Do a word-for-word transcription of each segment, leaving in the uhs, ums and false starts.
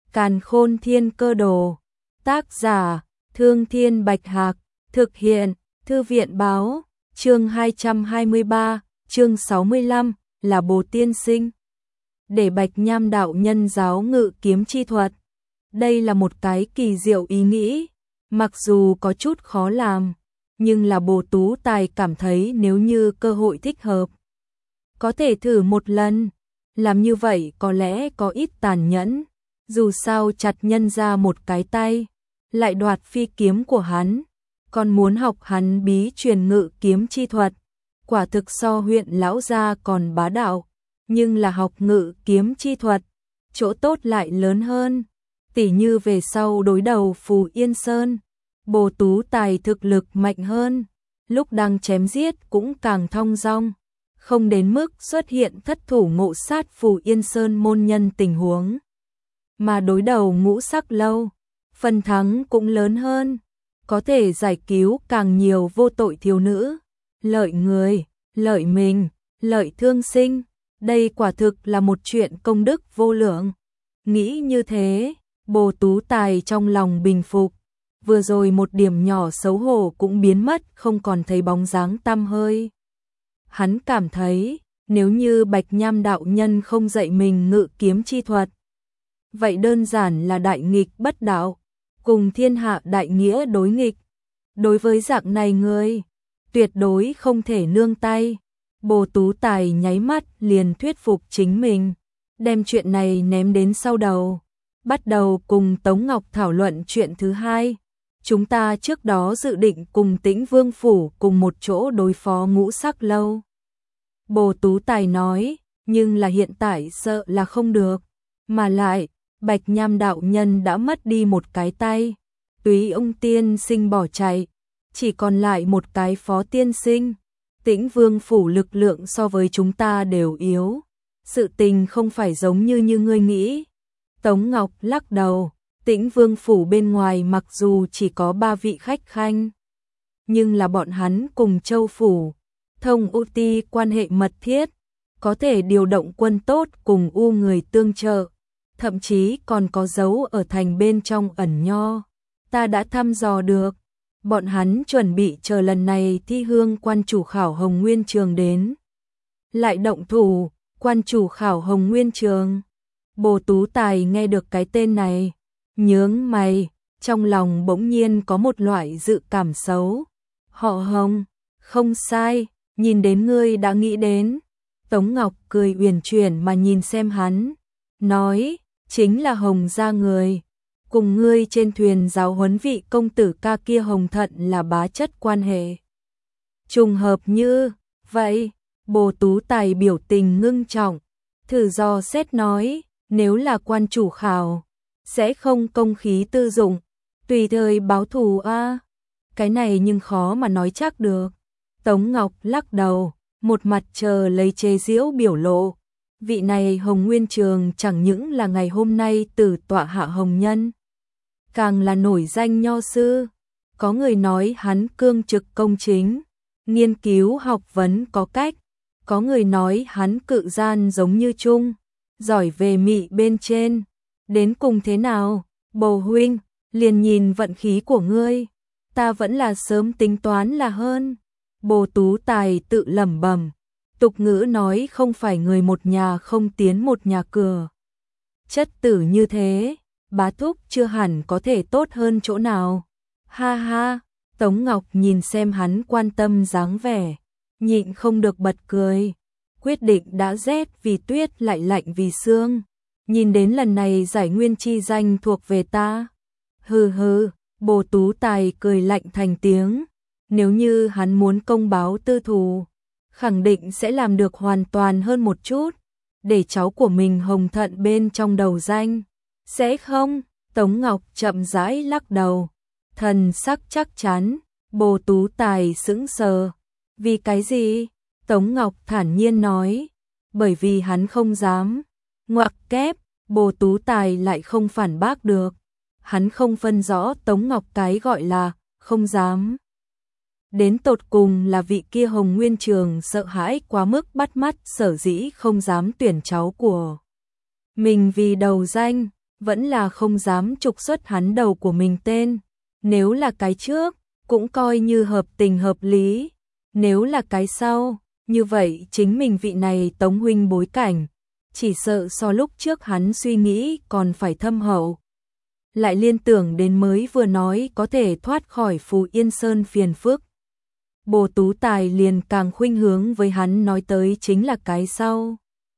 Càn Khôn Thiên Cơ Đồ. Tác giả: Thương Thiên Bạch Hạc. Thực hiện: Thư viện báo. Chương hai trăm hai mươi ba, chương sáu mươi lăm là Bồ Tiên Sinh. Để Bạch Nham đạo nhân giáo ngự kiếm chi thuật. Đây là một cái kỳ diệu ý nghĩ, mặc dù có chút khó làm, nhưng là Bồ Tú Tài cảm thấy nếu như cơ hội thích hợp, có thể thử một lần. Làm như vậy có lẽ có ít tàn nhẫn, dù sao chặt nhân ra một cái tay, lại đoạt phi kiếm của hắn, còn muốn học hắn bí truyền ngự kiếm chi thuật, quả thực so huyện lão gia còn bá đạo, nhưng là học ngự kiếm chi thuật, chỗ tốt lại lớn hơn, tỉ như về sau đối đầu Phù Yên Sơn, Bồ Tú Tài thực lực mạnh hơn, lúc đang chém giết cũng càng thong dong, không đến mức xuất hiện thất thủ ngộ sát Phù Yên Sơn môn nhân tình huống. Mà đối đầu Ngũ Sắc Lâu, phần thắng cũng lớn hơn, có thể giải cứu càng nhiều vô tội thiếu nữ, lợi người, lợi mình, lợi thương sinh, đây quả thực là một chuyện công đức vô lượng. Nghĩ như thế, Bồ Tú Tài trong lòng bình phục, vừa rồi một điểm nhỏ xấu hổ cũng biến mất, không còn thấy bóng dáng tăm hơi. Hắn cảm thấy, nếu như Bạch Nham đạo nhân không dạy mình ngự kiếm chi thuật, vậy đơn giản là đại nghịch bất đạo, cùng thiên hạ đại nghĩa đối nghịch. Đối với dạng này người, tuyệt đối không thể nương tay. Bồ Tú Tài nháy mắt liền thuyết phục chính mình, đem chuyện này ném đến sau đầu, bắt đầu cùng Tống Ngọc thảo luận chuyện thứ hai. Chúng ta trước đó dự định cùng Tĩnh Vương Phủ cùng một chỗ đối phó Ngũ Sắc Lâu. Bồ Tú Tài nói, nhưng là hiện tại sợ là không được, mà lại, Bạch Nham đạo nhân đã mất đi một cái tay, Túy ông tiên sinh bỏ chạy, chỉ còn lại một cái Phó tiên sinh. Tĩnh Vương Phủ lực lượng so với chúng ta đều yếu, sự tình không phải giống như như ngươi nghĩ. Tống Ngọc lắc đầu, Tĩnh Vương Phủ bên ngoài mặc dù chỉ có ba vị khách khanh, nhưng là bọn hắn cùng Châu Phủ, Thông U Ti quan hệ mật thiết, có thể điều động quân tốt cùng U người tương trợ, thậm chí còn có dấu ở thành bên trong ẩn nho. Ta đã thăm dò được, bọn hắn chuẩn bị chờ lần này thi hương quan chủ khảo Hồng Nguyên Trường đến. Lại động thủ, quan chủ khảo Hồng Nguyên Trường. Bồ Tú Tài nghe được cái tên này, nhướng mày, trong lòng bỗng nhiên có một loại dự cảm xấu. Họ Hồng, không sai, nhìn đến ngươi đã nghĩ đến. Tống Ngọc cười uyển chuyển mà nhìn xem hắn, nói, chính là Hồng gia người. Cùng ngươi trên thuyền giáo huấn vị công tử ca kia Hồng Thận là bá chất quan hệ. Trùng hợp như vậy, Bồ Tú Tài biểu tình ngưng trọng, thử dò xét nói, nếu là quan chủ khảo, sẽ không công khí tư dụng, tùy thời báo thù a. Cái này nhưng khó mà nói chắc được. Tống Ngọc lắc đầu, một mặt chờ lấy chế giễu biểu lộ. Vị này Hồng Nguyên Trường chẳng những là ngày hôm nay tử tọa hạ hồng nhân, càng là nổi danh nho sư. Có người nói hắn cương trực công chính, nghiên cứu học vấn có cách. Có người nói hắn cự gian giống như Trung, giỏi về mị bên trên. Đến cùng thế nào, Bồ huynh, liền nhìn vận khí của ngươi. Ta vẫn là sớm tính toán là hơn. Bồ Tú Tài tự lẩm bẩm. Tục ngữ nói không phải người một nhà không tiến một nhà cửa. Chất tử như thế, bá thúc chưa hẳn có thể tốt hơn chỗ nào. Ha ha, Tống Ngọc nhìn xem hắn quan tâm dáng vẻ, nhịn không được bật cười. Quyết định đã rét vì tuyết lại lạnh vì sương. Nhìn đến lần này giải nguyên chi danh thuộc về ta. Hừ hừ, Bồ Tú Tài cười lạnh thành tiếng. Nếu như hắn muốn công báo tư thù, khẳng định sẽ làm được hoàn toàn hơn một chút, để cháu của mình Hồng Thận bên trong đầu danh. Sẽ không? Tống Ngọc chậm rãi lắc đầu, thần sắc chắc chắn. Bồ Tú Tài sững sờ. Vì cái gì? Tống Ngọc thản nhiên nói, bởi vì hắn không dám. Ngoặc kép, Bồ Tú Tài lại không phản bác được. Hắn không phân rõ Tống Ngọc cái gọi là không dám. Đến tột cùng là vị kia Hồng Nguyên Trường sợ hãi quá mức bắt mắt, sở dĩ không dám tuyển cháu của mình vì đầu danh. vẫn là không dám trục xuất hắn đầu của mình tên. Nếu là cái trước, cũng coi như hợp tình hợp lý. Nếu là cái sau, như vậy chính mình vị này Tống huynh bối cảnh, chỉ sợ so lúc trước hắn suy nghĩ còn phải thâm hậu. Lại liên tưởng đến mới vừa nói có thể thoát khỏi Phù Yên Sơn phiền phức. Bồ Tú Tài liền càng khuynh hướng với hắn nói tới chính là cái sau.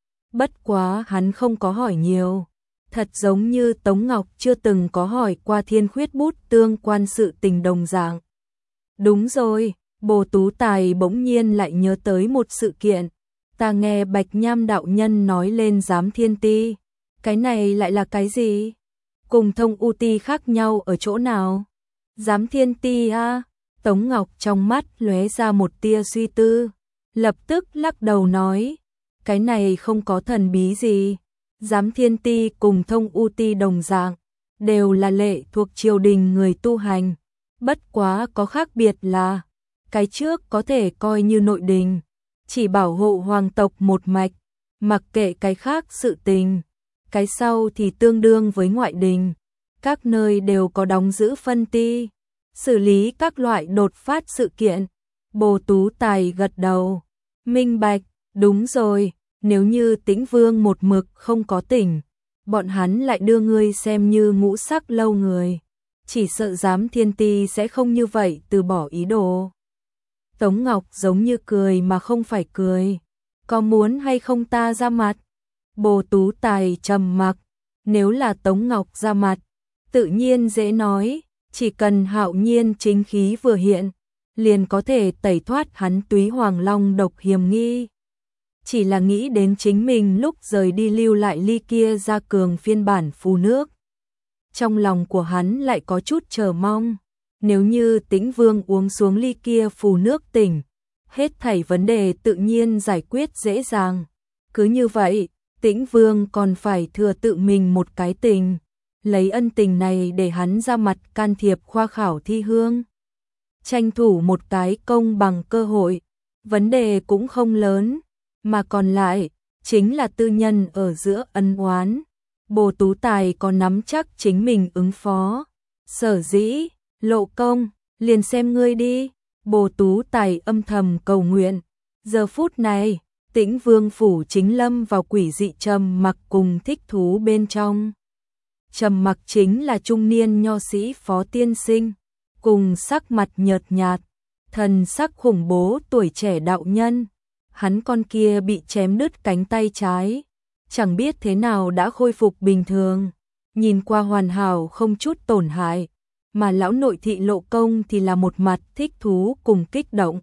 Bất quá hắn không có hỏi nhiều. Thật giống như Tống Ngọc chưa từng có hỏi qua Thiên Khuyết bút tương quan sự tình đồng dạng. Đúng rồi, Bồ Tú Tài bỗng nhiên lại nhớ tới một sự kiện. Ta nghe Bạch Nham đạo nhân nói lên Giám Thiên Ti. Cái này lại là cái gì? Cùng Thông U Ti khác nhau ở chỗ nào? Giám Thiên Ti a? Tống Ngọc trong mắt lóe ra một tia suy tư, lập tức lắc đầu nói, cái này không có thần bí gì. Giám Thiên Ti cùng Thông U Ti đồng dạng, đều là lệ thuộc triều đình người tu hành, bất quá có khác biệt là, cái trước có thể coi như nội đình, chỉ bảo hộ hoàng tộc một mạch, mặc kệ cái khác sự tình. Cái sau thì tương đương với ngoại đình, các nơi đều có đóng giữ phân ti, xử lý các loại đột phát sự kiện. Bồ Tú Tài gật đầu, minh bạch, đúng rồi, nếu như Tĩnh Vương một mực không có tỉnh, bọn hắn lại đưa ngươi xem như ngũ sắc lâu người, chỉ sợ Giám Thiên Ti sẽ không như vậy từ bỏ ý đồ. Tống Ngọc giống như cười mà không phải cười, có muốn hay không ta ra mặt? Bồ Tú Tài trầm mặc, nếu là Tống Ngọc ra mặt, tự nhiên dễ nói, chỉ cần hạo nhiên chính khí vừa hiện, liền có thể tẩy thoát hắn Túy Hoàng Long độc hiểm nghi. Chỉ là nghĩ đến chính mình lúc rời đi lưu lại ly kia ra cường phiên bản phù nước. Trong lòng của hắn lại có chút chờ mong, nếu như Tĩnh Vương uống xuống ly kia phù nước tỉnh, hết thảy vấn đề tự nhiên giải quyết dễ dàng. Cứ như vậy, Tĩnh Vương còn phải thừa tự mình một cái tình, lấy ân tình này để hắn ra mặt can thiệp khoa khảo thi hương. Tranh thủ một cái công bằng cơ hội, vấn đề cũng không lớn, mà còn lại, chính là tư nhân ở giữa ân oán. Bồ Tú Tài có nắm chắc chính mình ứng phó. Sở dĩ, Lộ công, liền xem ngươi đi. Bồ Tú Tài âm thầm cầu nguyện. Giờ phút này, Tĩnh Vương phủ chính lâm vào quỷ dị trầm mặc cùng thích thú bên trong. Trầm mặc chính là trung niên nho sĩ Phó Tiên Sinh, cùng sắc mặt nhợt nhạt, thần sắc khủng bố tuổi trẻ đạo nhân. Hắn con kia bị chém đứt cánh tay trái, chẳng biết thế nào đã khôi phục bình thường, nhìn qua hoàn hảo không chút tổn hại, mà lão nội thị Lộ công thì là một mặt thích thú cùng kích động.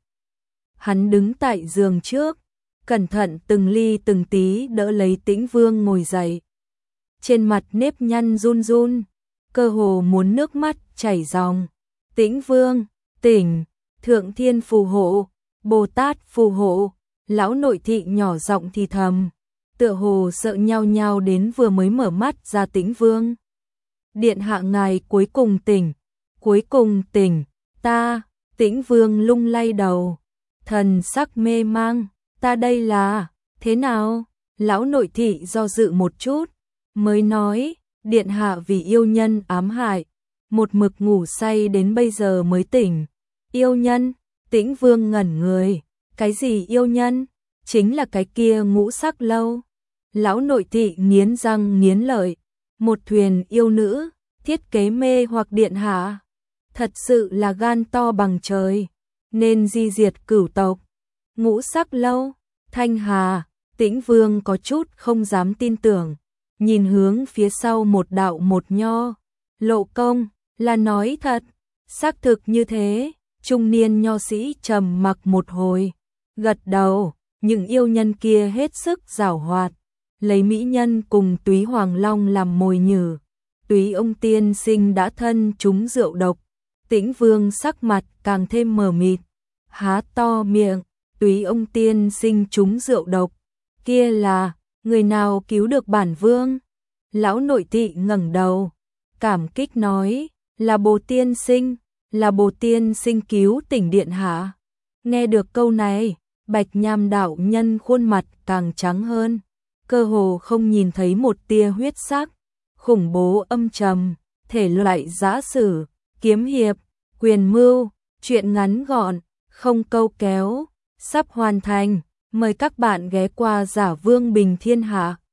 Hắn đứng tại giường trước, cẩn thận từng ly từng tí đỡ lấy Tĩnh Vương ngồi dậy. Trên mặt nếp nhăn run run, cơ hồ muốn nước mắt chảy ròng. Tĩnh Vương, tỉnh, Thượng Thiên phù hộ, Bồ Tát phù hộ. Lão nội thị nhỏ giọng thì thầm, tựa hồ sợ nhau nhau đến vừa mới mở mắt ra Tĩnh Vương. Điện hạ ngài cuối cùng tỉnh, cuối cùng tỉnh, ta, Tĩnh Vương lung lay đầu, thần sắc mê mang, ta đây là, thế nào? Lão nội thị do dự một chút, mới nói, điện hạ vì yêu nhân ám hại, một mực ngủ say đến bây giờ mới tỉnh. Yêu nhân? Tĩnh Vương ngẩn người. Cái gì yêu nhân? Chính là cái kia ngũ sắc lâu. Lão nội thị nghiến răng nghiến lợi. Một thuyền yêu nữ, thiết kế mê hoặc điện hạ. Thật sự là gan to bằng trời, nên di diệt cửu tộc. Ngũ sắc lâu, Thanh Hà, Tĩnh Vương có chút không dám tin tưởng. Nhìn hướng phía sau một đạo một nho. Lộ công, là nói thật. Xác thực như thế. Trung niên nho sĩ trầm mặc một hồi, gật đầu, những yêu nhân kia hết sức giảo hoạt, lấy mỹ nhân cùng Túy Hoàng Long làm mồi nhử. Túy ông tiên sinh đã thân trúng rượu độc. Tĩnh Vương sắc mặt càng thêm mờ mịt, há to miệng, Túy ông tiên sinh trúng rượu độc, kia là người nào cứu được bản vương? Lão nội thị ngẩng đầu, cảm kích nói, là Bồ tiên sinh. Là Bồ tiên sinh cứu tỉnh điện hạ. Nghe được câu này, Bạch Nham đạo nhân khuôn mặt càng trắng hơn, cơ hồ không nhìn thấy một tia huyết sắc, khủng bố âm trầm, thể loại giã sử, kiếm hiệp, quyền mưu, truyện ngắn gọn, không câu kéo, sắp hoàn thành. Mời các bạn ghé qua Giả Vương Bình Thiên Hạ.